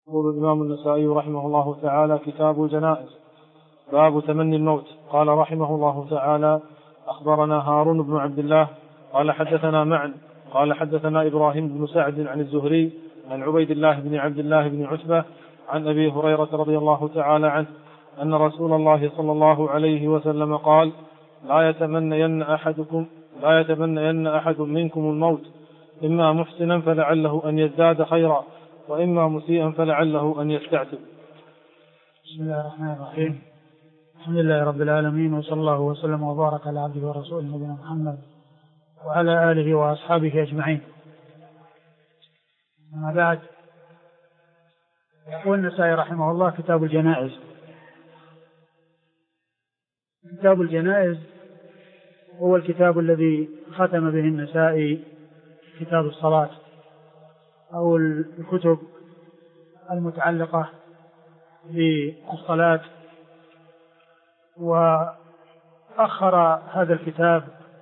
يقول الإمام النسائي رحمه الله تعالى: كتاب الجنائز. باب تمني الموت. قال رحمه الله تعالى: أخبرنا هارون بن عبد الله قال حدثنا معن قال حدثنا إبراهيم بن سعد عن الزهري عن عبيد الله بن عبد الله بن عتبة عن أبي هريرة رضي الله تعالى عنه أن رسول الله صلى الله عليه وسلم قال: لا يتمنين أحد منكم الموت، إما محسنا فلعله أن يزداد خيرا، وإما مسيئا فلعله أن يستعتب. بسم الله الرحمن الرحيم. الحمد لله رب العالمين، وصلى الله وسلم وبارك على عبده ورسوله نبينا محمد وعلى آله وأصحابه أجمعين. أما بعد، يقول النسائي رحمه الله: كتاب الجنائز. كتاب الجنائز هو الكتاب الذي ختم به النسائي كتاب الصلاة، أو الكتب المتعلقة بالصلاة، وأخر هذا الكتاب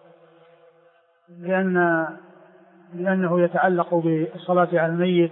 لأنه يتعلق بالصلاة على الميت،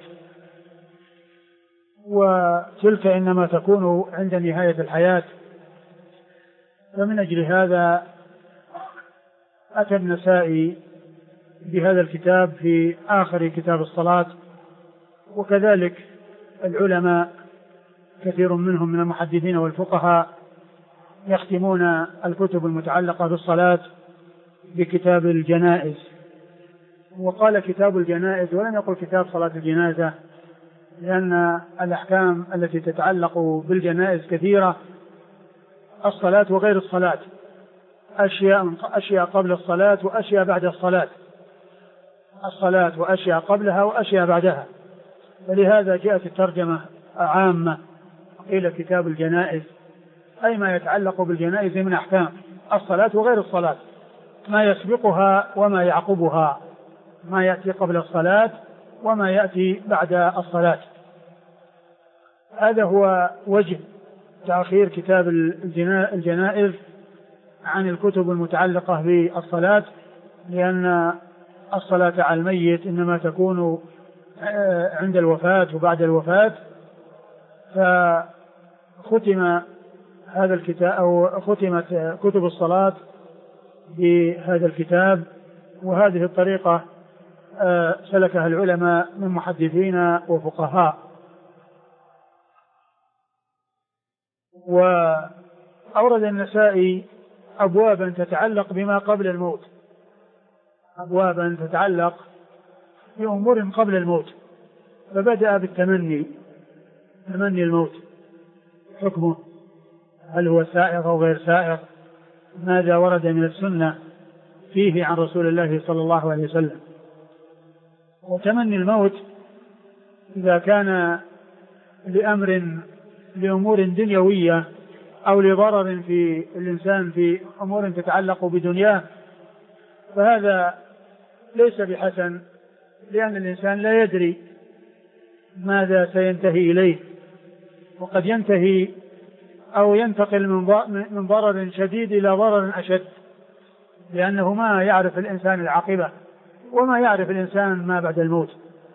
وتلك إنما تكون عند نهاية الحياة. فمن أجل هذا أتى النسائي بهذا الكتاب في آخر كتاب الصلاة. وكذلك العلماء كثير منهم من المحدثين والفقهاء يختمون الكتب المتعلقة بالصلاة بكتاب الجنائز. وقال كتاب الجنائز ولم يقل كتاب صلاة الجنازة، لأن الأحكام التي تتعلق بالجنائز كثيرة: الصلاة وغير الصلاة، أشياء قبل الصلاة وأشياء بعد الصلاة، الصلاة وأشياء قبلها وأشياء بعدها. فلهذا جاءت الترجمة عامة إلى كتاب الجنائز، أي ما يتعلق بالجنائز من أحكام الصلاة وغير الصلاة، ما يسبقها وما يعقبها، ما يأتي قبل الصلاة وما يأتي بعد الصلاة. هذا هو وجه تأخير كتاب الجنائز عن الكتب المتعلقة بالصلاة، لأن الصلاة على الميت إنما تكون عند الوفاة وبعد الوفاة. فختم هذا الكتاب، أو ختمت كتب الصلاة بهذا الكتاب، وهذه الطريقة سلكها العلماء من محدثين وفقهاء. وأورد النسائي أبوابا تتعلق بما قبل الموت، أبوابا تتعلق بأمور قبل الموت. فبدأ بالتمني، تمني الموت، حكمه، هل هو سائغ أو غير سائغ، ماذا ورد من السنة فيه عن رسول الله صلى الله عليه وسلم. وتمني الموت إذا كان لأمور دنيوية أو لضرر في الإنسان في أمور تتعلق بدنياه، فهذا ليس بحسن، لأن الإنسان لا يدري ماذا سينتهي إليه، وقد ينتهي أو ينتقل من ضرر شديد إلى ضرر أشد، لأنه ما يعرف الإنسان العاقبة وما يعرف الإنسان ما بعد الموت.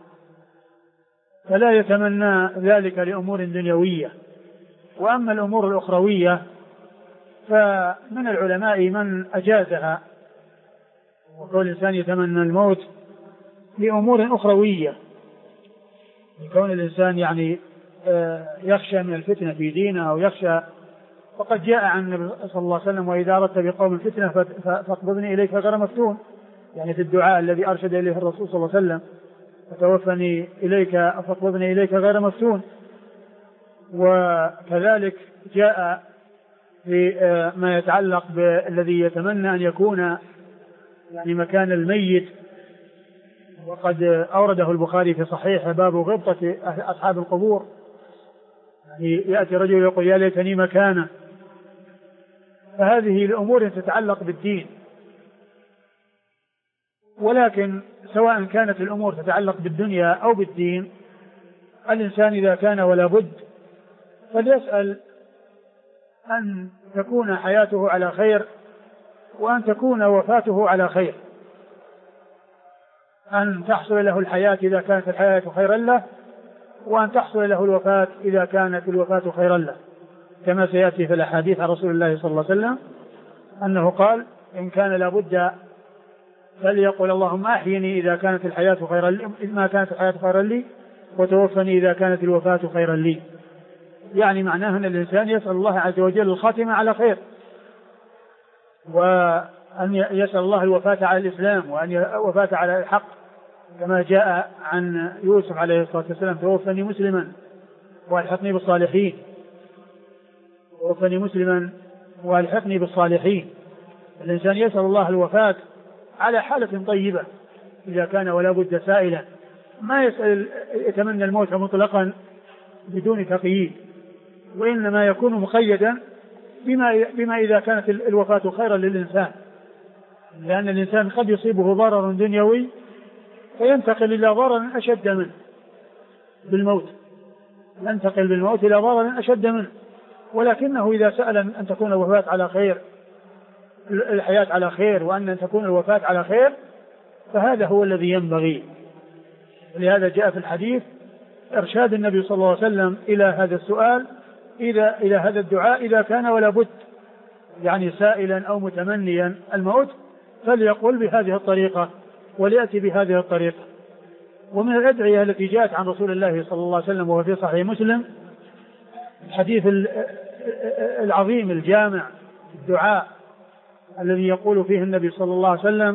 فلا يتمنى ذلك لأمور دنيوية. وأما الأمور الأخروية فمن العلماء من أجازها، وكل الإنسان يتمنى الموت لأمور أخروية، يكون الإنسان يخشى من الفتنة في دينه أو يخشى. وقد جاء عن النبي صلى الله عليه وسلم: وإذا أردت بقوم الفتنة فاقبضني إليك غير مفتون، يعني في الدعاء الذي أرشد إليه الرسول صلى الله عليه وسلم: فتوفني إليك فاقبضني إليك غير مفتون. وكذلك جاء في ما يتعلق بالذي يتمنى أن يكون مكان الميت، وقد أورده البخاري في صحيح باب غبطة أصحاب القبور، يأتي رجل يقول: يا ليتني مكانه. فهذه الأمور تتعلق بالدين. ولكن سواء كانت الأمور تتعلق بالدنيا أو بالدين، الإنسان إذا كان ولا بد فليسأل أن تكون حياته على خير، وأن تكون وفاته على خير، أن تحصل له الحياة إذا كانت الحياة خيرا له، وأن تحصل له الوفاة إذا كانت الوفاة خيرا له، كما سيأتي في الأحاديث عن رسول الله صلى الله عليه وسلم أنه قال: إن كان لابد فليقل اللهم أحيني إذا كانت الحياة خيرا لي، ما كانت الحياة خيرا لي، وتوفني إذا كانت الوفاة خيرا لي. يعني معناه أن الإنسان يسأل الله عز وجل الخاتمة على خير، وأن يسأل الله الوفاة على الإسلام، وأن الوفاة على الحق، كما جاء عن يوسف عليه الصلاة والسلام: توفني مسلما والحقني بالصالحين، توفني مسلما والحقني بالصالحين. الإنسان يسأل الله الوفاة على حالة طيبة إذا كان ولا بد سائلا، ما يتمنى الموت مطلقا بدون تقييد، وإنما يكون مقيدا بما إذا كانت الوفاة خيرا للإنسان، لأن الإنسان قد يصيبه ضرر دنيوي فينتقل إلى ضرر أشد منه بالموت، ينتقل بالموت إلى ضرر أشد منه. ولكنه إذا سأل أن تكون الوفاة على خير، الحياة على خير، وأن تكون الوفاة على خير، فهذا هو الذي ينبغي. ولهذا جاء في الحديث إرشاد النبي صلى الله عليه وسلم إلى هذا السؤال، إلى هذا الدعاء: إذا كان ولا بد، يعني سائلا أو متمنيا الموت، فليقول بهذه الطريقة وليأتي بهذه الطريقة. ومن الأدعية التي جاءت عن رسول الله صلى الله عليه وسلم وهو في صحيح مسلم الحديث العظيم الجامع، الدعاء الذي يقول فيه النبي صلى الله عليه وسلم،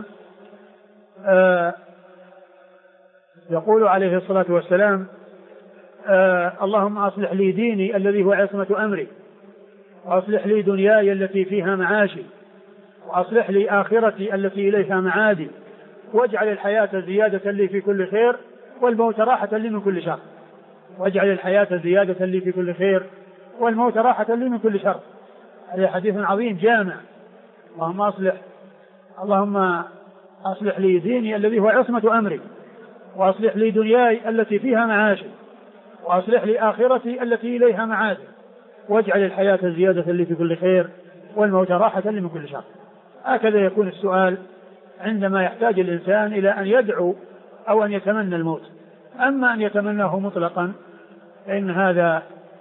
يقول عليه الصلاة والسلام: اللهم أصلح لي ديني الذي هو عصمة أمري، وأصلح لي دنياي التي فيها معاشي، وأصلح لي آخرتي التي إليها معادي، واجعل الحياة زيادة لي في كل خير، والموت راحة لي من كل شر. واجعل الحياة زيادة لي في كل خير، والموت راحة لي من كل شر. هذا حديث عظيم جامع. اللهم أصلح لي ديني الذي هو عصمة أمري، وأصلح لي دنياي التي فيها معاشي، وأصلح لي آخرتي التي إليها معادي، واجعل الحياة زيادة لي في كل خير، والموت راحة لي من كل شر. هكذا يكون السؤال عندما يحتاج الإنسان إلى أن يدعو أو أن يتمنى الموت. أما أن يتمناه مطلقا فإن هذا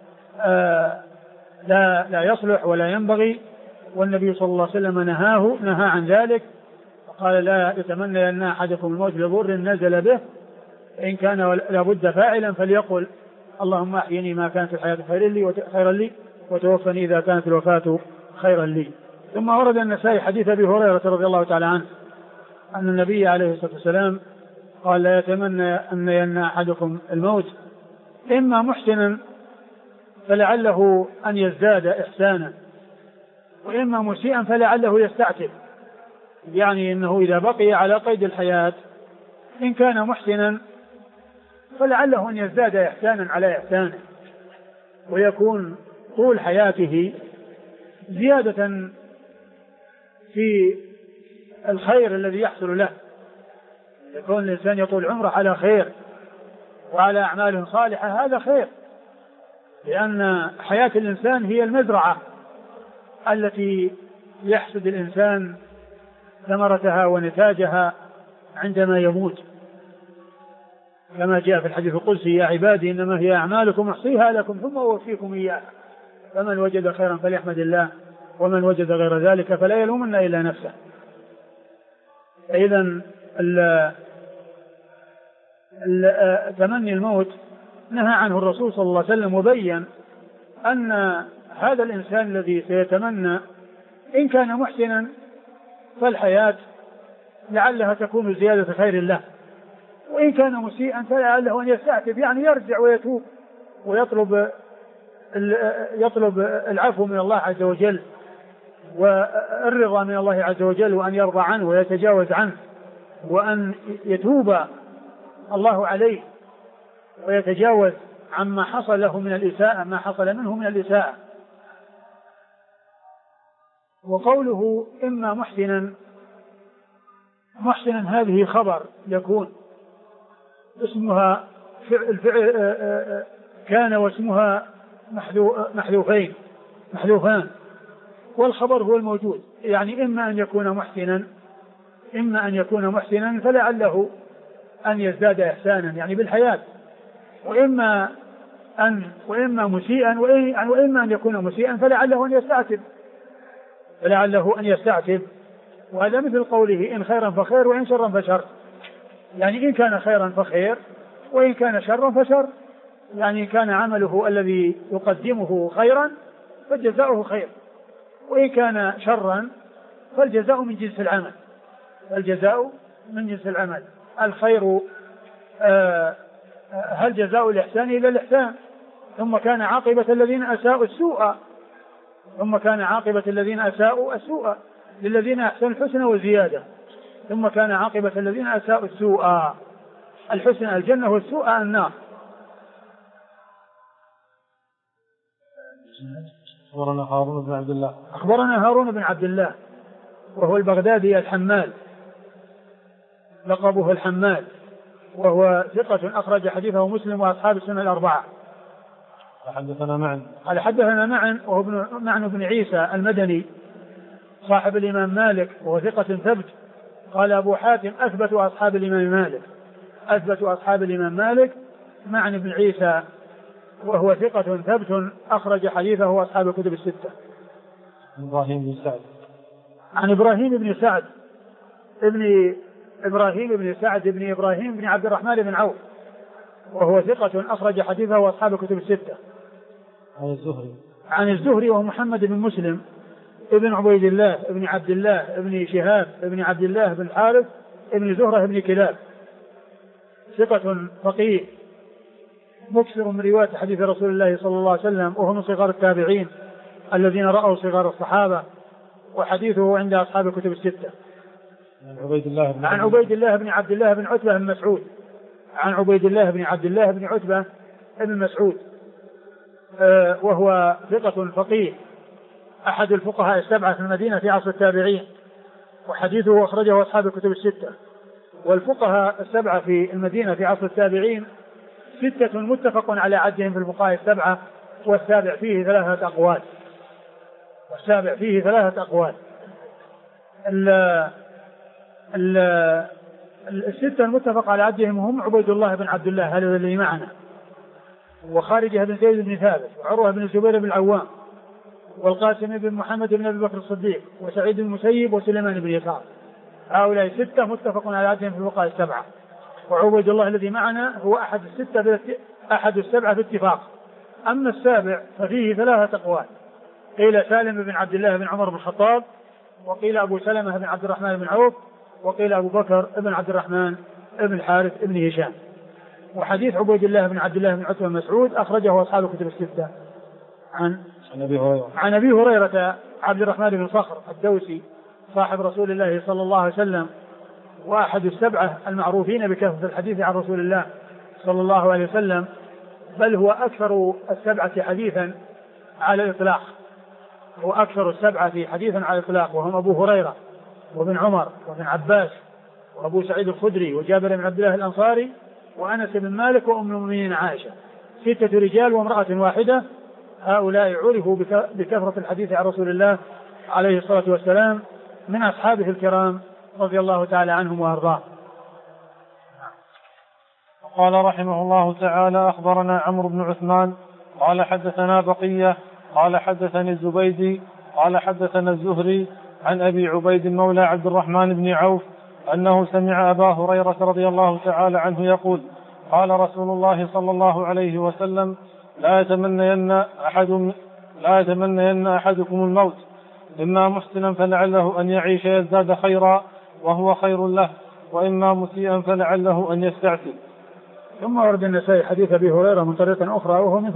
لا يصلح ولا ينبغي، والنبي صلى الله عليه وسلم نهى عن ذلك، فقال: لا يتمنى أن أحدكم الموت لضر نزل به، إن كان لابد فاعلا فليقل اللهم أحيني ما كانت الحياة خيرا لي، وتوفني إذا كانت الوفاة خيرا لي. ثم ورد النسائي حديث أبي هريرة رضي الله تعالى عنه أن النبي عليه الصلاة والسلام قال: لا يتمنى أن ينال أحدكم الموت إما محسنا فلعله أن يزداد إحسانا، وإما مسيئا فلعله يستعتب. يعني أنه إذا بقي على قيد الحياة إن كان محسنا فلعله أن يزداد إحسانا على إحسانه، ويكون طول حياته زيادة في الخير الذي يحصل له. يكون الإنسان يطول عمره على خير وعلى أعمال صالحة، هذا خير، لأن حياة الإنسان هي المزرعة التي يحصد الإنسان ثمرتها ونتاجها عندما يموت، كما جاء في الحديث القدسي: يا عبادي إنما هي أعمالكم أحصيها لكم ثم أوفيكم إياها، فمن وجد خيرا فليحمد الله، ومن وجد غير ذلك فلا يلومن إلا نفسه. إذن تمني الموت نهى عنه الرسول صلى الله عليه وسلم، وبين أن هذا الإنسان الذي سيتمنى إن كان محسنا فالحياة لعلها تكون زيادة خير له، وإن كان مسيئا فلعله أن يستعتب، يعني يرجع ويتوب ويطلب العفو من الله عز وجل والرضا من الله عز وجل، وأن يرضى عنه ويتجاوز عنه، وأن يتوب الله عليه ويتجاوز عما حصل له من الإساءة، ما حصل منه من الإساءة. وقوله إما محسنا هذه خبر يكون اسمها الفعل كان واسمها محذوفان، والخبر هو الموجود. يعني إما أن يكون محسنا فلعله أن يزداد إحسانا، يعني بالحياة، وإما مسيئا وإما أن يكون مسيئا فلعله أن يستعتب. وهذا مثل قوله إن خيرا فخير وإن شرا فشر، يعني إن كان خيرا فخير وإن كان شرا فشر، يعني كان عمله الذي يقدمه خيرا فجزاؤه خير، وإن كان شرا فالجزاء من جنس العمل. الخير هل جزاء الإحسان إلا الإحسان، ثم كان عاقبة الذين أساءوا السوء للذين أحسنوا الحسنى وزيادة، ثم كان عاقبة الذين أساءوا السوء الحسنى الجنة والسوء النار. أخبرنا هارون بن عبد الله وهو البغدادي الحمال، لقبه الحمال، وهو ثقة أخرج حديثه مسلم وأصحاب السنة الأربعة. حدثنا معن وهو معن بن عيسى المدني صاحب الإمام مالك وهو ثقة ثبت. قال أبو حاتم أثبت أصحاب الإمام مالك معن بن عيسى وهو ثقة ثبت أخرج حديثه أصحاب الكتب الستة. عن إبراهيم بن سعد ابن إبراهيم بن عبد الرحمن بن عوف وهو ثقة أخرج حديثه أصحاب الكتب الستة. عن الزهري وهو محمد بن مسلم ابن عبيد الله ابن عبد الله ابن شهاب ابن عبد الله بن حارث ابن زهرة ابن كلاب، ثقة فقيه مكثر من رواية حديث رسول الله صلى الله عليه وسلم، وهو من صغار التابعين الذين رأوا صغار الصحابة، وحديثه عند أصحاب الكتب الستة. عن عبيد الله بن عبد الله بن عتبة بن مسعود بن مسعود وهو ثقة فقيه أحد الفقهاء السبعة في المدينة في عصر التابعين، وحديثه أخرجه أصحاب الكتب الستة. والفقهاء السبعة في المدينة في عصر التابعين 6 متفق على عدهم في الفقهاء السبعة، والسابع فيه 3 أقوال. الستة المتفق على عدهم هم عبيد الله بن عبد الله هذا الذي معنا، وخارجة بن زيد بن ثابت، وعروة بن الزبير بن العوام، والقاسم بن محمد بن أبي بكر الصديق، وسعيد بن المسيب، وسليمان بن يسار. هؤلاء 6 متفق على عدهم في الفقهاء السبعة، وعبيد الله الذي معنا هو أحد السبعة باتفاق. أما السابع ففيه 3 أقوال، قيل سالم بن عبد الله بن عمر بن الخطاب، وقيل أبو سلمة بن عبد الرحمن بن عوف، وقيل أبو بكر بن عبد الرحمن بن الحارث بن هشام. وحديث عبيد الله بن عبد الله بن عتبة بن مسعود أخرجه أصحاب الكتب الستة. عن أبي هريرة عبد الرحمن بن صخر الدوسي صاحب رسول الله صلى الله عليه وسلم، وأحد السبعة المعروفين بكثرة الحديث عن رسول الله صلى الله عليه وسلم، بل هو أكثر السبعة حديثا على الإطلاق، وهم أبو هريرة وابن عمر وابن عباس وأبو سعيد الخدري وجابر بن عبد الله الأنصاري وأنس بن مالك وأم المؤمنين عائشة، 6 رجال وامرأة واحدة. هؤلاء عرفوا بكثرة الحديث عن رسول الله عليه الصلاة والسلام من أصحابه الكرام رضي الله تعالى عنهم وأرضاهم. قال رحمه الله تعالى: أخبرنا عمرو بن عثمان قال حدثنا بقية قال حدثني الزبيدي قال حدثنا الزهري عن أبي عبيد مولى عبد الرحمن بن عوف أنه سمع أبا هريرة رضي الله تعالى عنه يقول: قال رسول الله صلى الله عليه وسلم: لا يتمنين أحدكم الموت، إما محسنا فلعله أن يعيش يزداد خيرا وهو خير له، وإما مسيئا فلعله أن يستعتب. ثم ورد النسائي حديث أبي هريرة من طريق أخرى وهو مثل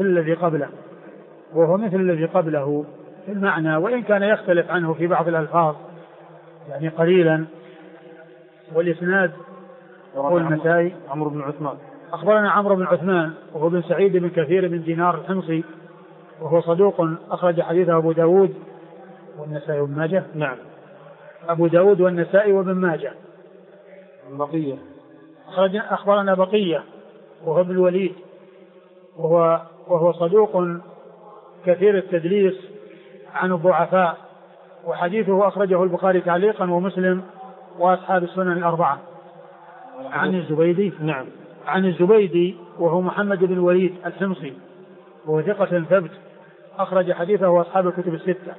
الذي قبله في المعنى، وإن كان يختلف عنه في بعض الألفاظ يعني قليلا. والإسناد يقول النسائي: عمرو بن عثمان أخبرنا عمرو بن عثمان وهو بن سعيد بن كثير بن دينار الحمصي، وهو صدوق أخرج حديثه أبو داود والنسائي وابن ماجه. نعم، أبو داود والنسائي وابن ماجه. بقية أخبرنا بقية وهو ابن الوليد وهو صدوق كثير التدليس عن الضعفاء، وحديثه أخرجه البخاري تعليقا ومسلم وأصحاب السنن الأربعة. عن الزبيدي. نعم. عن الزبيدي وهو محمد بن الوليد الحمصي، وهو ثقة ثبت، أخرج حديثه أصحاب الكتب الستة.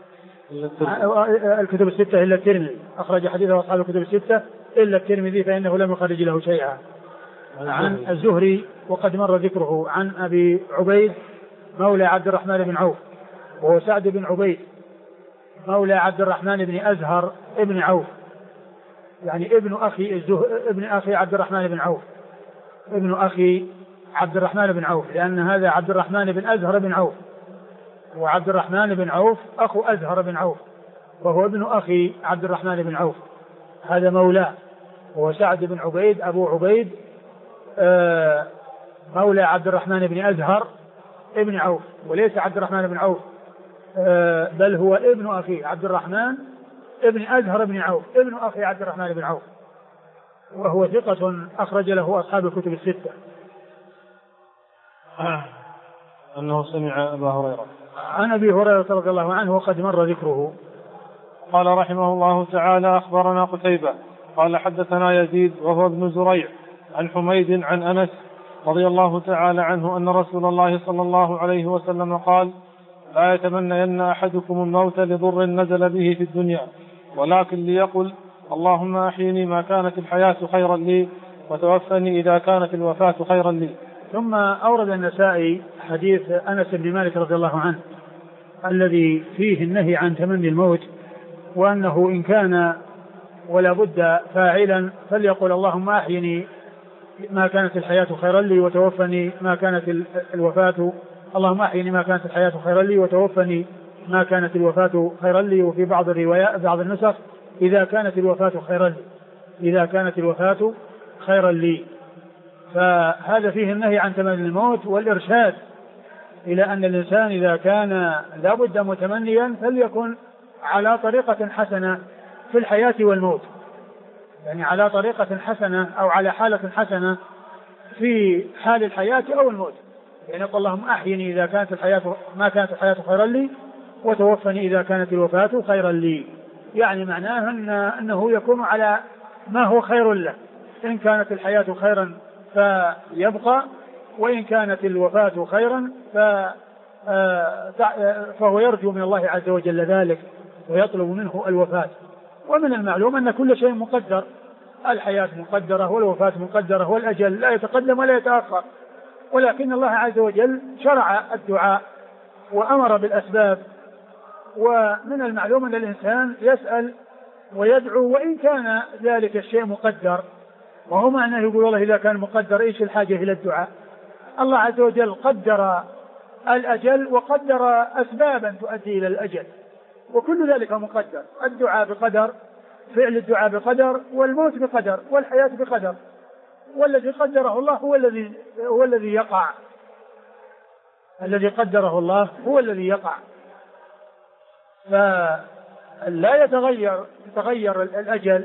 الكتب الستة إلا الترمذي، أخرج حديثه أصحاب الكتب الستة إلا الترمذي فإنه لم يخرج له شيئا. عن الزهري وقد مر ذكره. عن أبي عبيد مولى عبد الرحمن بن عوف، وهو سعد بن عبيد مولى عبد الرحمن بن أزهر ابن عوف، يعني ابن أخي عبد الرحمن بن عوف، ابن أخي عبد الرحمن بن عوف، لأن هذا عبد الرحمن بن أزهر بن عوف، وعبد الرحمن بن عوف أخو أزهر بن عوف، وهو ابن أخي عبد الرحمن بن عوف، هذا مولاه. وهو سعد بن عبيد أبو عبيد مولى عبد الرحمن بن أزهر ابن عوف، وليس عبد الرحمن بن عوف بل هو ابن أخي عبد الرحمن ابن أزهر بن عوف، ابن أخي عبد الرحمن بن عوف، وهو ثقة أخرج له أصحاب الكتب الستة. أنه سمع أبا هريرة. عن أبي هريرة رضي الله عنه وقد مر ذكره. قال رحمه الله تعالى: أخبرنا قتيبة قال حدثنا يزيد وهو ابن زريع عن حميد عن أنس رضي الله تعالى عنه أن رسول الله صلى الله عليه وسلم قال: لا يتمنين أحدكم الموت لضر نزل به في الدنيا، ولكن ليقل: اللهم أحيني ما كانت الحياة خيرا لي، وتوفني إذا كانت الوفاة خيرا لي. ثم أورد النسائي حديث أنس بن مالك رضي الله عنه الذي فيه النهي عن تمني الموت، وأنه إن كان ولا بد فاعلا فليقل: اللهم أحيني ما كانت الحياة خيرا لي، وتوفني ما كانت الوفاة، اللهم أحيني ما كانت الحياة خيرا لي، وتوفني ما كانت الوفاة خيرا لي. وفي بعض الروايات بعض النسخ: إذا كانت الوفاة خيرا لي، إذا كانت الوفاة خيرا لي. فهذا فيه النهي عن تمني الموت والإرشاد إلى أن الإنسان إذا كان لا بد متمنيا فليكن على طريقة حسنة في الحياة والموت، يعني على طريقة حسنة أو على حالة حسنة في حال الحياة أو الموت، يعني يقول: اللهم أحيني إذا كانت الحياة ما كانت الحياة خيرا لي، وتوفني إذا كانت الوفاة خيرا لي. يعني معناه أنه يكون على ما هو خير له، إن كانت الحياة خيرا فيبقى، وإن كانت الوفاة خيرا فهو يرجو من الله عز وجل ذلك ويطلب منه الوفاة. ومن المعلوم أن كل شيء مقدر، الحياة مقدرة والوفاة مقدرة والأجل لا يتقدم ولا يتأخر، ولكن الله عز وجل شرع الدعاء وأمر بالأسباب. ومن المعلوم أن الإنسان يسأل ويدعو وإن كان ذلك الشيء مقدر، وهو معناه يقول: والله إذا كان مقدر إيش الحاجة إلى الدعاء؟ الله عز وجل قدر الأجل وقدر أسبابا تؤدي إلى الأجل، وكل ذلك مقدر. الدعاء بقدر، فعل الدعاء بقدر، والموت بقدر، والحياة بقدر، والذي قدره الله هو الذي يقع، الذي قدره الله هو الذي يقع. فلا يتغير الأجل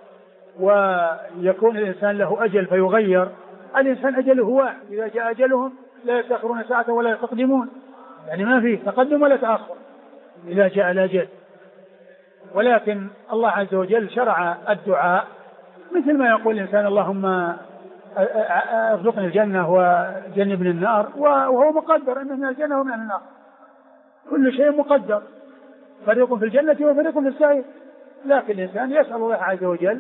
ويكون الإنسان له أجل فيغير. الإنسان أجله واحد، إذا جاء أجلهم لا يستأخرون ساعة ولا يستقدمون، يعني ما فيه تقدم ولا تأخر إذا جاء الأجل. ولكن الله عز وجل شرع الدعاء مثل ما يقول الإنسان: اللهم ارزقني الجنة وجنبني النار، وهو مقدر أنه من الجنة ومن النار، كل شيء مقدر، فريق في الجنة وفريق في السعير. لكن الإنسان يسأل الله عز وجل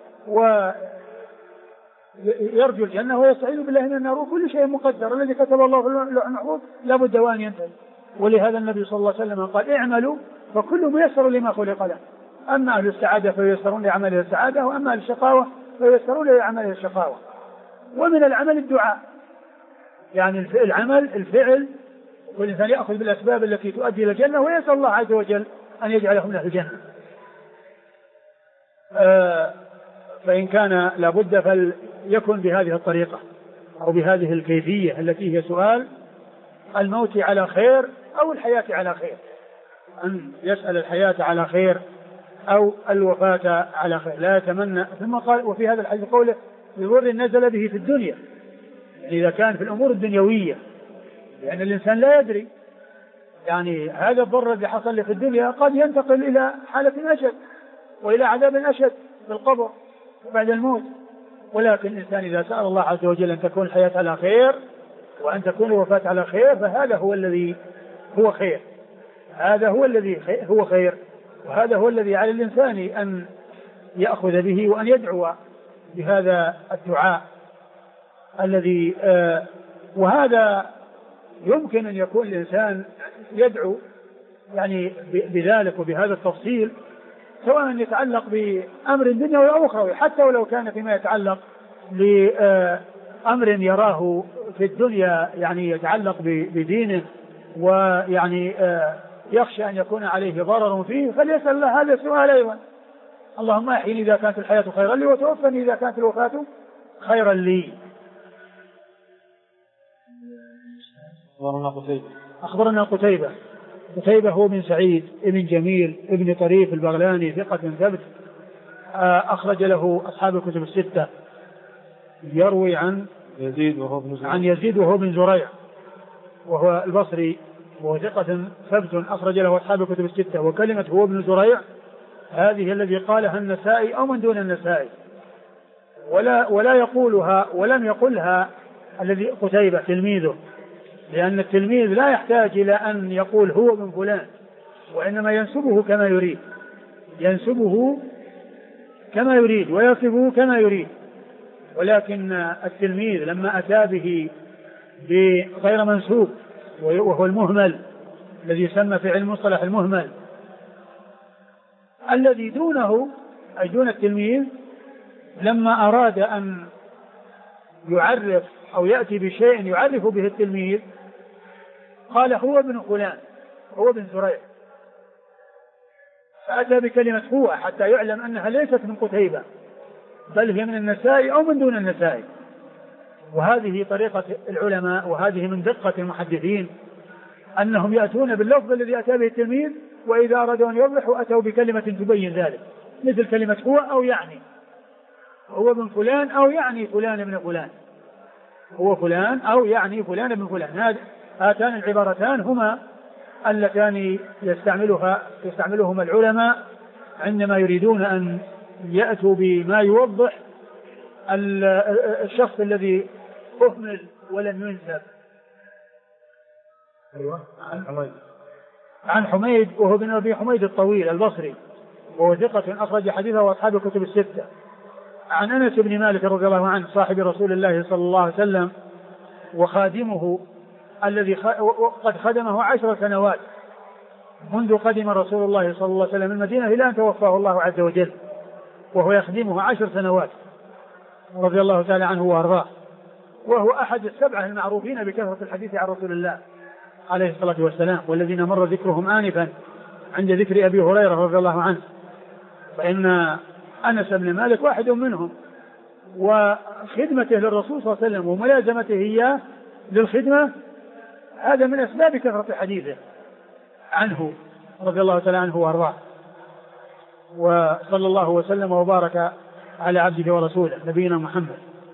ويرجو الجنة ويستعيذ بالله من النار، وكل شيء مقدر، الذي كتب الله في اللوح المحفوظ لا بد وأن ينتهي. ولهذا النبي صلى الله عليه وسلم قال: اعملوا فكل ميسر لما خلق له، أما أهل السعادة فييسرون لعمله السعادة، وأما أهل الشقاوة فييسرون لعمله الشقاوة. ومن العمل الدعاء، يعني الفعل، والإنسان يأخذ بالأسباب التي تؤدي إلى الجنة ويسأل الله عز وجل أن يجعله من أهل الجنة. فإن كان لابد فليكن بهذه الطريقة أو بهذه الكيفية التي هي سؤال الموت على خير أو الحياة على خير، أن يسأل الحياة على خير أو الوفاة على خير، لا يتمنى. ثم قال: وفي هذا الحديث قوله: بضر نزل به في الدنيا، يعني إذا كان في الأمور الدنيوية، لأن الإنسان لا يدري، يعني هذا الضر الذي حصل له في الدنيا قد ينتقل إلى حالة أشد وإلى عذاب أشد في القبر بعد الموت، ولكن الإنسان إذا سأل الله عز وجل أن تكون الحياة على خير وأن تكون الوفاة على خير فهذا هو الذي هو خير، هذا هو الذي هو خير، وهذا هو الذي على الإنسان أن يأخذ به وأن يدعو بهذا الدعاء الذي وهذا يمكن أن يكون الإنسان يدعو يعني بذلك وبهذا التفصيل سواء يتعلق بأمر دنيوي أو أخروي، حتى ولو كان فيما يتعلق بأمر يراه في الدنيا يعني يتعلق بدينه ويعني يخشى أن يكون عليه ضرر فيه، فليسأل الله هذا السؤال أيضا: اللهم أحيني إذا كانت الحياة خيرا لي وتوفني إذا كانت الوفاة خيرا لي. أخبرنا قتيبة هو بن سعيد ابن جميل ابن طريف البغلاني ثقة ثبت، أخرج له أصحاب الكتب الستة. يروي عن يزيد وهو بن زريع وهو البصري وهو ثقة ثبت أخرج له أصحاب الكتب الستة. وكلمة هو بن زريع هذه الذي قالها النسائي أو من دون النسائي، ولا يقولها ولم يقلها الذي قتيبة تلميذه، لأن التلميذ لا يحتاج إلى أن يقول هو من فلان، وإنما ينسبه كما يريد، ينسبه كما يريد ويصفه كما يريد. ولكن التلميذ لما أتى به بغير منسوب وهو المهمل الذي يسمى في علم المصطلح المهمل، الذي دونه أي دون التلميذ، لما أراد أن يعرف أو يأتي بشيء يعرف به التلميذ قال هو ابن فلان، هو ابن زريع، فأتى بكلمة هو حتى يعلم أنها ليست من قتيبة بل هي من النسائي أو من دون النسائي. وهذه طريقة العلماء وهذه من دقة المحدثين أنهم يأتون باللفظ الذي أتى به التلميذ، وإذا أرادوا أن يوضحوا أتوا بكلمة تبين ذلك، مثل كلمة هو أو يعني، هو ابن فلان أو يعني فلان ابن فلان، هو فلان أو يعني فلان ابن فلان. هاتان العبارتان هما اللتان يستعملهما العلماء عندما يريدون أن يأتوا بما يوضح الشخص الذي أهمل ولم ينسب. أيوة. عن حميد وهو بن أبي حميد الطويل البصري وهو ثقة أخرج حديثه وأصحاب الكتب الستة. عن أنس بن مالك رضي الله عنه صاحب رسول الله صلى الله عليه وسلم وخادمه الذي قد خدمه 10 سنوات منذ قدم رسول الله صلى الله عليه وسلم المدينة إلى أن توفاه الله عز وجل، وهو يخدمه 10 سنوات رضي الله تعالى عنه وأرضاه، وهو أحد السبعة المعروفين بكثرة الحديث عن رسول الله عليه الصلاة والسلام، والذين مر ذكرهم آنفا عند ذكر أبي هريرة رضي الله عنه، فإن أنس بن مالك واحد منهم، وخدمته للرسول صلى الله عليه وسلم وملازمته إياه للخدمة هذا من أسباب كثرة حديثه عنه رضي الله تعالى عنه وأرضاه. وصلى الله وسلم وبارك على عبده ورسوله نبينا محمد.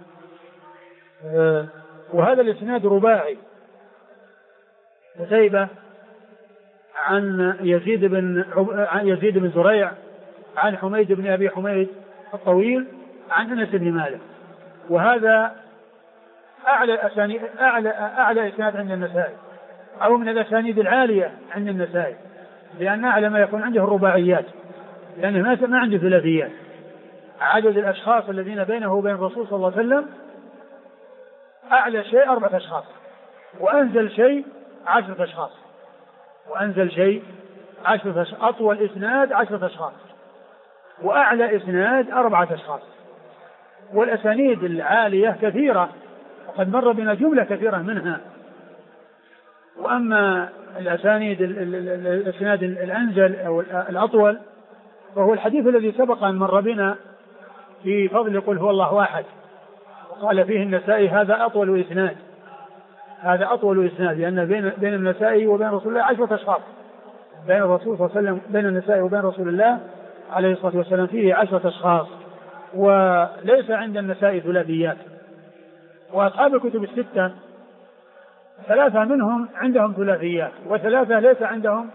وهذا الإسناد رباعي: قتيبة عن يزيد بن زريع عن حميد بن أبي حميد الطويل عن أنس بن مالك. وهذا أعلى إسناد عند النسائي، أو من الأسانيد العالية عند النسائي، لأن أعلى ما يكون عنده الرباعيات، لأنه ما عنده ثلاثيات. عدد الأشخاص الذين بينه وبين الرسول صلى الله عليه وسلم أعلى شيء 4 أشخاص، وأنزل شيء 10 أشخاص، وأنزل شيء 10 أشخاص، أطول إسناد 10 أشخاص، وأعلى إسناد 4 أشخاص. والأسانيد العالية كثيرة وقد مر بنا جملة كثيرة منها. وأما الأسانيد الإسناد الأنزل أو الأطول وهو الحديث الذي سبق أن مر بنا في فضل قل هو الله أحد، وقال فيه النسائي هذا أطول إسناد، هذا أطول إسناد، لأن بين النسائي وبين رسول الله 10 أشخاص، بين الرسول صلى الله عليه وسلم بين النسائي وبين رسول الله عليه الصلاة والسلام فيه 10 أشخاص، وليس عند النسائي ثلاثيات. وأصحاب الكتب الستة 3 منهم عندهم ثلاثيات، و3 ليس عندهم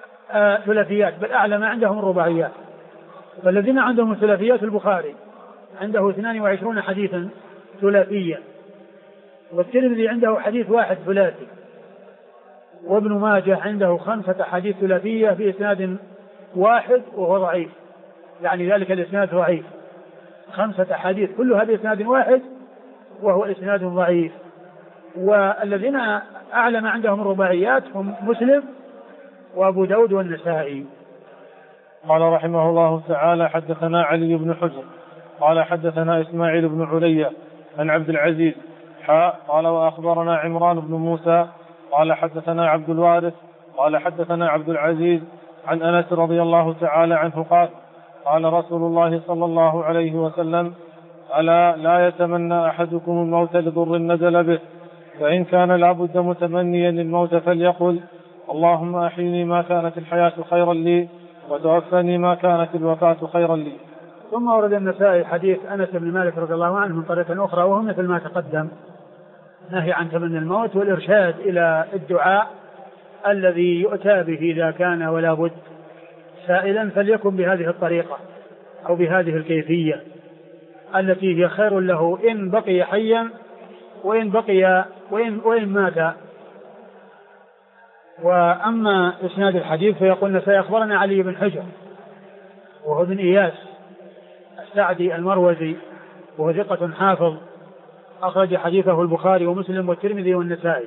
ثلاثيات، بل أعلى ما عندهم الرباعيات. فالذين عندهم الثلاثيات البخاري عنده 22 حديثا ثلاثيا، والترمذي عنده حديث واحد ثلاثي، وابن ماجه عنده 5 حديث ثلاثية بإسناد واحد وهو ضعيف، يعني ذلك الإسناد ضعيف. 5 حديث كلها بإسناد واحد وهو إسناد ضعيف. والذين أعلم عندهم الرباعيات هم مسلم وأبو داود والنسائي. قال رحمه الله تعالى: حدثنا علي بن حجر قال حدثنا إسماعيل بن علية عن عبد العزيز قال وأخبرنا عمران بن موسى قال حدثنا عبد الوارث قال حدثنا عبد العزيز عن أنس رضي الله تعالى عنه قال: قال رسول الله صلى الله عليه وسلم: ألا لا يتمنى أحدكم الموت لضر نزل به، فإن كان لابد متمنيا للموت فليقل: اللهم أحيني ما كانت الحياة خيرا لي، وتوفني ما كانت الوفاة خيرا لي. ثم ورد النسائي حديث أنس بن مالك رضي الله عنه من طريق أخرى، وهو مثل ما تقدم، نهي عن تمني الموت والإرشاد إلى الدعاء الذي يؤتى به إذا كان ولا بد سائلا، فليكن بهذه الطريقة أو بهذه الكيفية التي هي خير له إن بقي حيا وإن مات. وأما إسناد الحديث فيقول سيخبرنا علي بن حجر وهو بن إياس السعدي المروزي، وهو ثقة حافظ، أخرج حديثه البخاري ومسلم والترمذي والنسائي.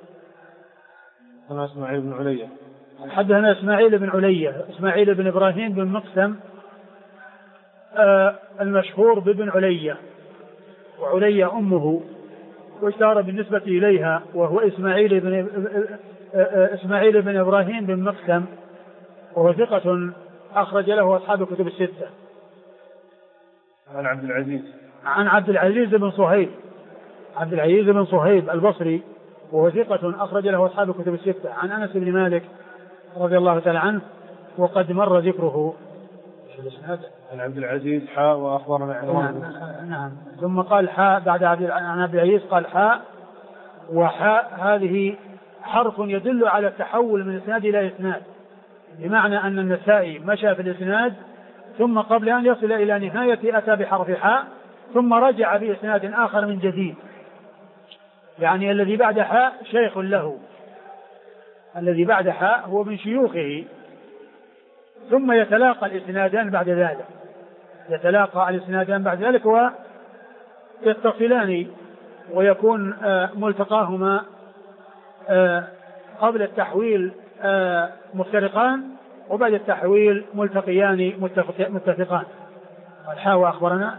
أنا إسماعيل بن علية حدثنا إسماعيل بن علية، إسماعيل بن إبراهيم بن مقسم المشهور بابن علية، وعلية أمه واشتهر بالنسبة إليها، وهو إسماعيل بن إبراهيم بن مقسم، وهو ثقة أخرج له أصحاب الكتب الستة. عن عبد العزيز عبد العزيز بن صهيب البصري، وهو ثقة أخرج له أصحاب الكتب الستة. عن أنس بن مالك رضي الله تعالى عنه وقد مر ذكره. عن عبد العزيز وأخبرنا عمران. نعم. ثم قال بعد عن عبد العزيز قال وحاء هذه حرف يدل على التحول من إسناد إلى إسناد، بمعنى أن النسائي مشى في الإسناد ثم قبل أن يصل إلى نهاية أتى بحرف حاء ثم رجع بإسناد آخر من جديد، يعني الذي بعد حاء شيخ له، الذي بعد حاء هو من شيوخه، ثم يتلاقى الإسنادان بعد ذلك ويتصلان ويكون ملتقاهما قبل التحويل مفترقان، وبعد التحويل ملتقيان متفقان. الحاوى أخبرنا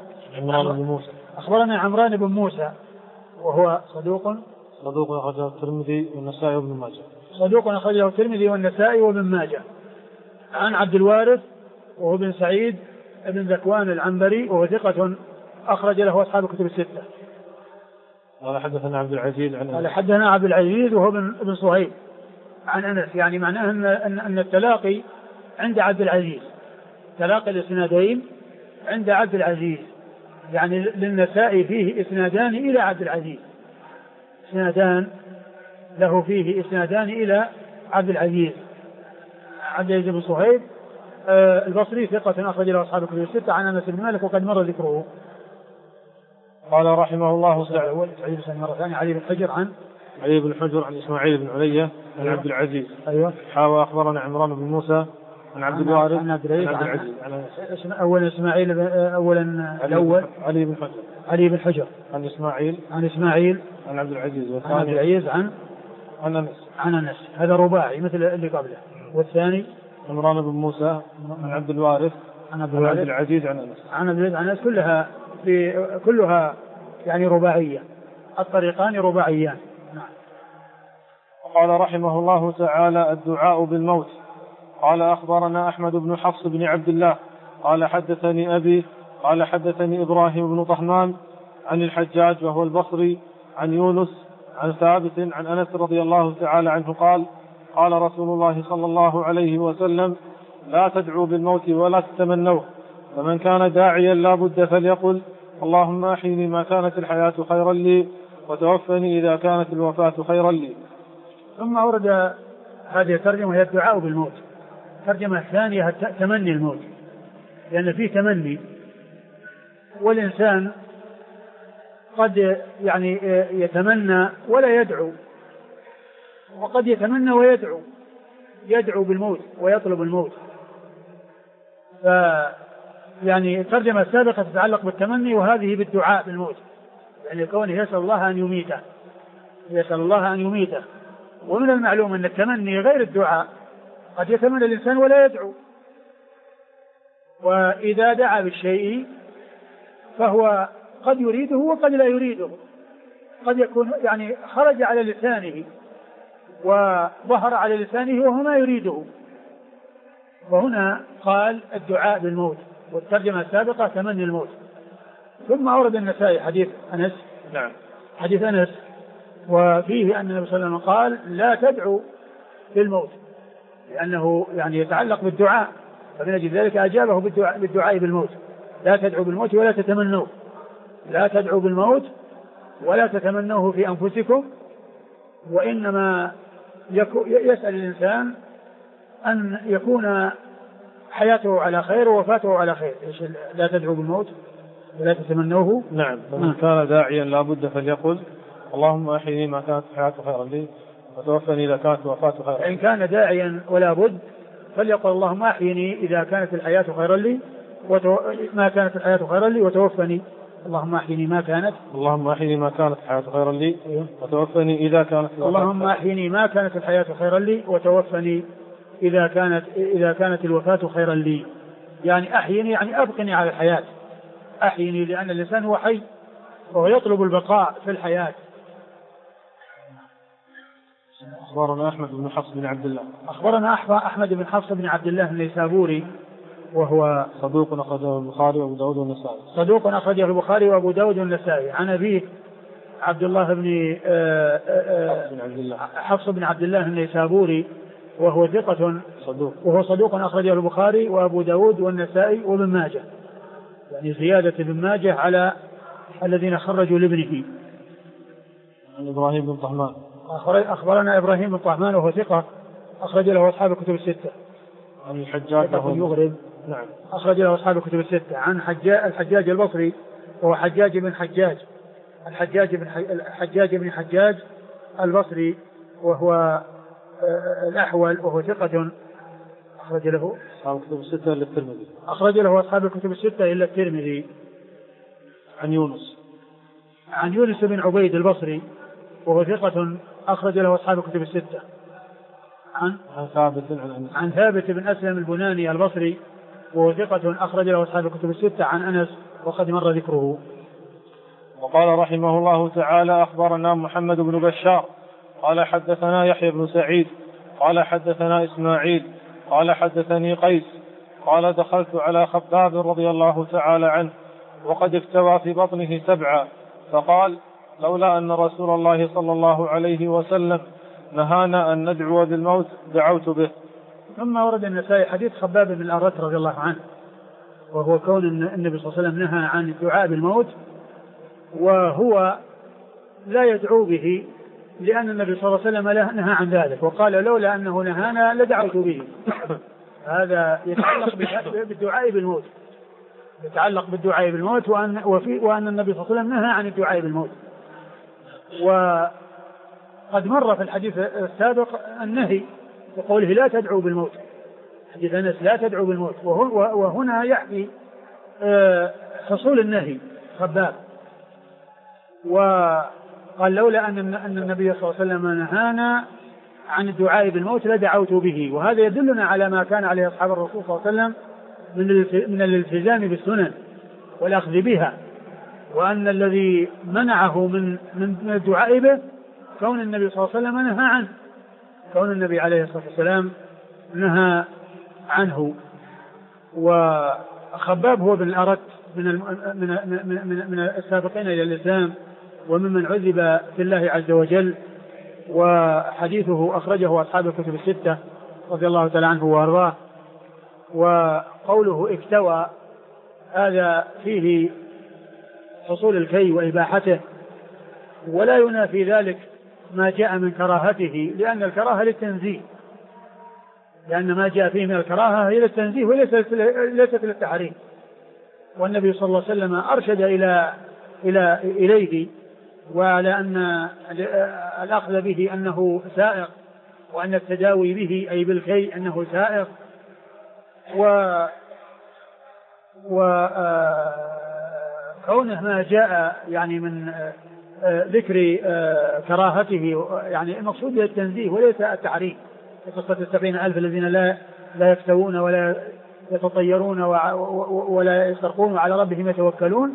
عمران بن موسى وهو صدوق أخرجه الترمذي والنسائي وابن ماجه. صدوق أخرجه الترمذي والنسائي وابن ماجه. عن عبد الوارث وهو بن سعيد بن ذكوان العنبري، وهو ثقة أخرج له أصحاب الكتب الستة. قال حدثنا عبد العزيز وهو بن صهيب عن أنس، يعني معناه أن التلاقي عند عبد العزيز، تلاقي الإسنادين عند عبد العزيز، يعني للنسائي فيه إسنادان إلى عبد العزيز، إسنادان إلى عبد العزيز بن صهيب البصري ثقة أخرج له أصحاب الكتب الستة. عن أنس بن مالك وقد مر ذكره. قال رحمه الله تعالى: مرة ثانية علي بن حجر عن إسماعيل بن علية عن عبد العزيز. أيوة. وأخبرنا عمران بن موسى عن عبد الوارث عن عبد العزيز. أولا إسماعيل الأول علي بن حجر عن إسماعيل عن عبد العزيز، عن عبد العزيز عن أنس، هذا رباعي مثل اللي قبله. والثاني عمران بن موسى عن عبد الوارث عن عبد العزيز عن أنس كلها يعني رباعية، الطريقان رباعيان. نعم. قال رحمه الله تعالى: الدعاء بالموت. قال أخبرنا أحمد بن حفص بن عبد الله قال حدثني أبي قال حدثني إبراهيم بن طهمان عن الحجاج وهو البصري عن يونس عن ثابت عن أنس رضي الله تعالى عنه قال: قال رسول الله صلى الله عليه وسلم: لا تدعوا بالموت ولا تتمنوه، فمن كان داعيا لا بد فليقل: اللهم أحيني ما كانت الحياة خيرا لي، وتوفني إذا كانت الوفاة خيرا لي. ثم أورد هذه الترجمة هي الدعاء بالموت. الترجمة الثانية تمني الموت، لأن فيه تمني والإنسان قد يعني يتمنى ولا يدعو، وقد يتمنى ويدعو، يدعو بالموت ويطلب الموت. يعني الترجمة السابقة تتعلق بالتمني، وهذه بالدعاء بالموت، يعني كونه يسأل الله أن يميته، يسأل الله أن يميته. ومن المعلوم أن التمني غير الدعاء، قد يتمنى الإنسان ولا يدعو، وإذا دعا بالشيء فهو قد يريده وقد لا يريده، قد يكون يعني خرج على لسانه وظهر على لسانه وهو ما يريده. وهنا قال الدعاء بالموت، والترجمة السابقة تمني الموت. ثم أورد النسائي حديث أنس، نعم، حديث أنس، وفيه أن النبي صلى الله عليه وسلم قال لا تدعوا بالموت، لأنه يعني يتعلق بالدعاء، فمن أجل ذلك أجابه بالدعاء بالموت. لا تدعوا بالموت ولا تتمنوه، لا تدعوا بالموت ولا تتمنوه في أنفسكم، وإنما يسأل الإنسان أن يكون حياته على خير ووفاته على خير. لا تدعوا بالموت ولا تتمنوه. نعم. فمن كان داعيا لا بد فليقل اللهم أحيني ما كانت الحياة خيرا لي وتوفني إذا كانت الوفاة خيرا. إن كان داعيا ولا بد فليقل اللهم أحيني إذا كانت الحياة خيرا لي ما كانت الحياة خيرا لي وتوفني. اللهم أحيني ما كانت، اللهم أحيني ما كانت الحياة خيرا لي وتوفني إذا كانت الوفاة. اللهم أحيني ما كانت الحياة خيرا لي وتوفني إذا كانت الوفاة خيرا لي. يعني أحيني يعني أبقني على الحياة، أحيني لأن الإنسان هو حي وهو يطلب البقاء في الحياة. أخبرنا أحمد بن حفص بن عبد الله، أخبرنا أحمد بن حفص بن عبد الله النيسابوري، وهو صدوق أخرجه البخاري وأبو داود والنسائي. صدوق أخرجه البخاري وأبو داود والنسائي. عن أبيه عبد الله بن حفص بن عبد الله النيسابوري، وهو ثقة صدوق، وهو صدوق أخرجه البخاري وأبو داود والنسائي وابن ماجه، يعني زيادة ابن ماجه على الذين خرجوا لابنه. عن إبراهيم بن طهمان، أخبرنا إبراهيم بن طهمان وهو ثقة أخرج له أصحاب الكتب الستة. عن الحجاج يغرب، نعم، أخرج له أصحاب الكتب الستة. عن الحجاج البصري وهو حجاج بن حجاج، الحجاج بن حجاج البصري، وهو الأحول، وهو ثقة أخرج له أصحاب الكتب الستة إلا الترمذي. أخرج له أصحاب الكتب الستة إلا الترمذي. عن يونس بن عبيد البصري، وهو ثقة أخرج له أصحاب الكتب الستة. عن ثابت بن أسلم البناني البصري، وهو ثقة أخرج له أصحاب الكتب الستة. عن أنس وقد مر ذكره. وقال رحمه الله تعالى أخبرنا محمد بن بشار قال حدثنا يحيى بن سعيد قال حدثنا إسماعيل قال حدثني قيس قال دخلت على خباب رضي الله تعالى عنه وقد اكتوى في بطنه 7، فقال لولا أن رسول الله صلى الله عليه وسلم نهانا أن ندعو بالموت دعوت به. ثم ورد النسائي حديث خباب بن الأرت رضي الله عنه، وهو كون النبي صلى الله عليه وسلم نهى عن الدعاء بالموت، وهو لا يدعو به لأن النبي صلى الله عليه وسلم نهى عن ذلك، وقال لولا أنه نهانا لدعوت به. هذا يتعلق بالدعاء بالموت، يتعلق بالدعاء بالموت، وأن النبي صلى الله عليه وسلم نهى عن الدعاء بالموت. وقد مر في الحديث السابق النهي بقوله لا تدعو بالموت، حديث أنس لا تدعو بالموت، وهنا يحكي حصول النهي خباب، وقال لولا أن النبي صلى الله عليه وسلم نهانا عن الدعاء بالموت لدعوت به. وهذا يدلنا على ما كان عليه أصحاب الرسول صلى الله عليه وسلم من الالتزام بالسنن والأخذ بها، وأن الذي منعه من الدعاء به كون النبي صلى الله عليه وسلم نهى عنه، كون النبي عليه الصلاة والسلام نهى عنه. وخباب هو بن الأرت من السابقين إلى الإسلام، وممن عذب في الله عز وجل، وحديثه أخرجه أصحاب الكتب الستة رضي الله تعالى عنه وأرضاه. وقوله اكتوى هذا فيه حصول الكي وإباحته، ولا ينافي ذلك ما جاء من كراهته، لأن الكراهة للتنزيه، لأن ما جاء فيه من الكراهة هي للتنزيه وليست للتحريم. والنبي صلى الله عليه وسلم أرشد إليه، وعلى أن الأخذ به أنه سائق، وأن التداوي به أي بالكي أنه سائق، وكونه ما جاء يعني من ذكر كراهته يعني المقصود التنزيه وليس التحريم. قصة 70,000 الذين لا يكتوون ولا يتطيرون ولا يسترقون وعلى ربهم يتوكلون،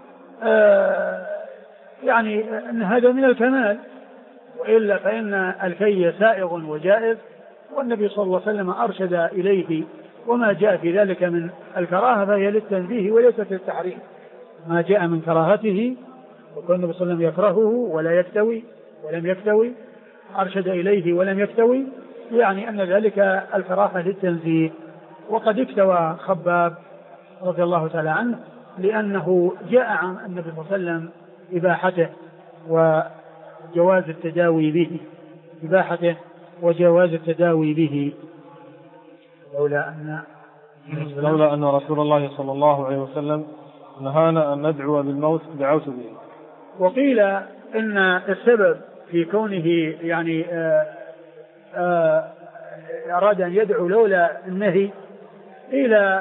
يعني أن هذا من الكمال، وإلا فإن الكي سائغ وجائز، والنبي صلى الله عليه وسلم أرشد إليه، وما جاء في ذلك من الكراهة فهي للتنزيه وليست للتحريم. ما جاء من كراهته وكان النبي صلى الله عليه وسلم يكرهه ولا يكتوي ولم يكتوي، أرشد إليه ولم يكتوي، يعني أن ذلك الكراهة للتنزيه. وقد اكتوى خباب رضي الله تعالى عنه لأنه جاء عن النبي صلى الله عليه وسلم إباحته وجواز التداوي به، إباحته وجواز التداوي به، لولا أن رسول الله صلى الله عليه وسلم نهانا أن ندعو بالموت دعوت به. وقيل إن السبب في كونه يعني أراد أن يدعو لولا النهي، قيل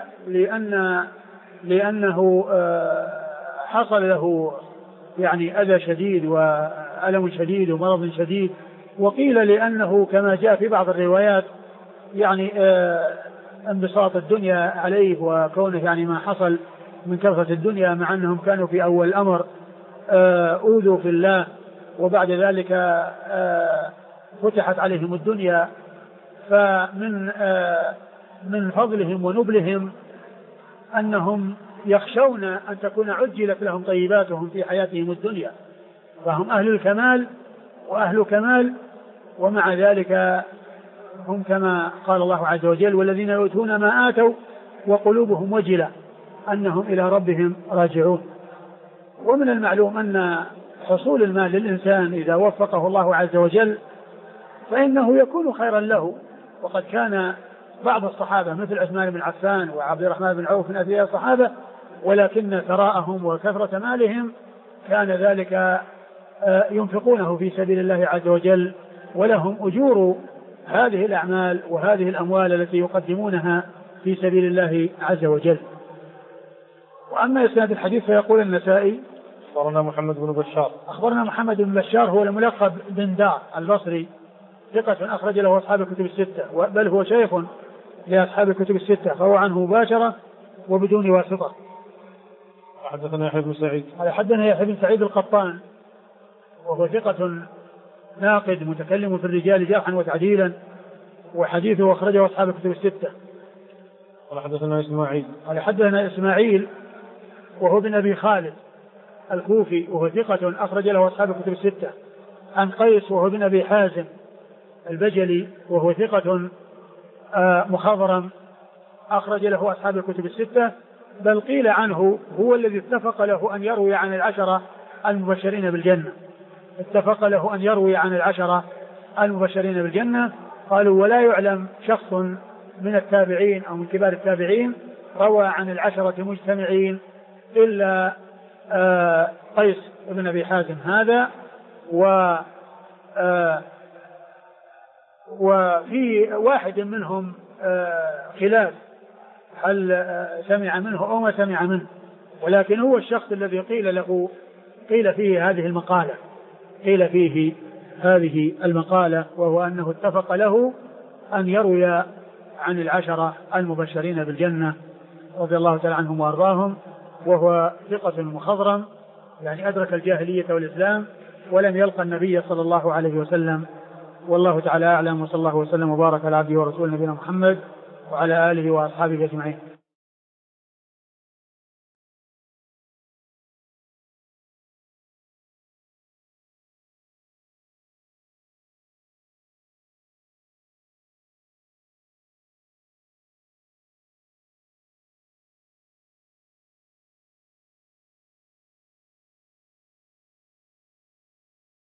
لأنه حصل له يعني أذى شديد وألم شديد ومرض شديد، وقيل لأنه كما جاء في بعض الروايات يعني انبساط الدنيا عليه، وكونه يعني ما حصل من كثرة الدنيا، مع أنهم كانوا في أول الأمر أوذوا في الله، وبعد ذلك فتحت عليهم الدنيا، فمن من فضلهم ونبلهم أنهم يخشون أن تكون عجلت لهم طيباتهم في حياتهم الدنيا، فهم أهل الكمال وأهل كمال، ومع ذلك هم كما قال الله عز وجل: والذين يؤتون ما آتوا وقلوبهم وجلة أنهم إلى ربهم راجعون. ومن المعلوم أن حصول المال للإنسان إذا وفقه الله عز وجل فإنه يكون خيرا له، وقد كان بعض الصحابة مثل عثمان بن عفان وعبد الرحمن بن عوف من أثرياء الصحابة، ولكن ثراءهم وكثرة مالهم كان ذلك ينفقونه في سبيل الله عز وجل، ولهم أجور هذه الأعمال وهذه الأموال التي يقدمونها في سبيل الله عز وجل. وأما إسناد الحديث فيقول النسائي: أخبرنا محمد بن بشار. أخبرنا محمد بن بشار هو الملقب بن دار البصري، ثقة أخرج له أصحاب الكتب الستة، بل هو شيخ لأصحاب الكتب الستة، فهو عنه مباشرة وبدون واسطة. حدثنا يحيى بن سعيد. حدثنا يحيى بن سعيد القطان وهو ثقة ناقد متكلم في الرجال جرحا وتعديلا، وحديثه أخرجه أصحاب الكتب الستة. حدثنا إسماعيل. حدثنا إسماعيل وهو بن أبي خالد الكوفي وهو ثقة أخرج له أصحاب الكتب الستة. عن قيس وهو بن أبي حازم البجلي وهو ثقة مخضرم أخرج له أصحاب الكتب الستة، بل قيل عنه هو الذي اتفق له أن يروي عن العشرة المبشرين بالجنة، اتفق له أن يروي عن العشرة المبشرين بالجنة. قالوا: ولا يعلم شخص من التابعين أو من كبار التابعين روى عن العشرة مجتمعين إلا قيس بن أبي حازم هذا، وفي واحد منهم خلاف هل سمع منه أو ما سمع منه، ولكن هو الشخص الذي قيل فيه هذه المقالة، وهو أنه اتفق له أن يروي عن العشرة المبشرين بالجنة رضي الله تعالى عنهم وأرضاهم، وهو ثقة مخضرم، يعني أدرك الجاهلية والإسلام ولم يلقى النبي صلى الله عليه وسلم. والله تعالى أعلم، وصلى الله وسلم وبارك على عبده ورسوله نبينا محمد وعلى آله وأصحابه أجمعين.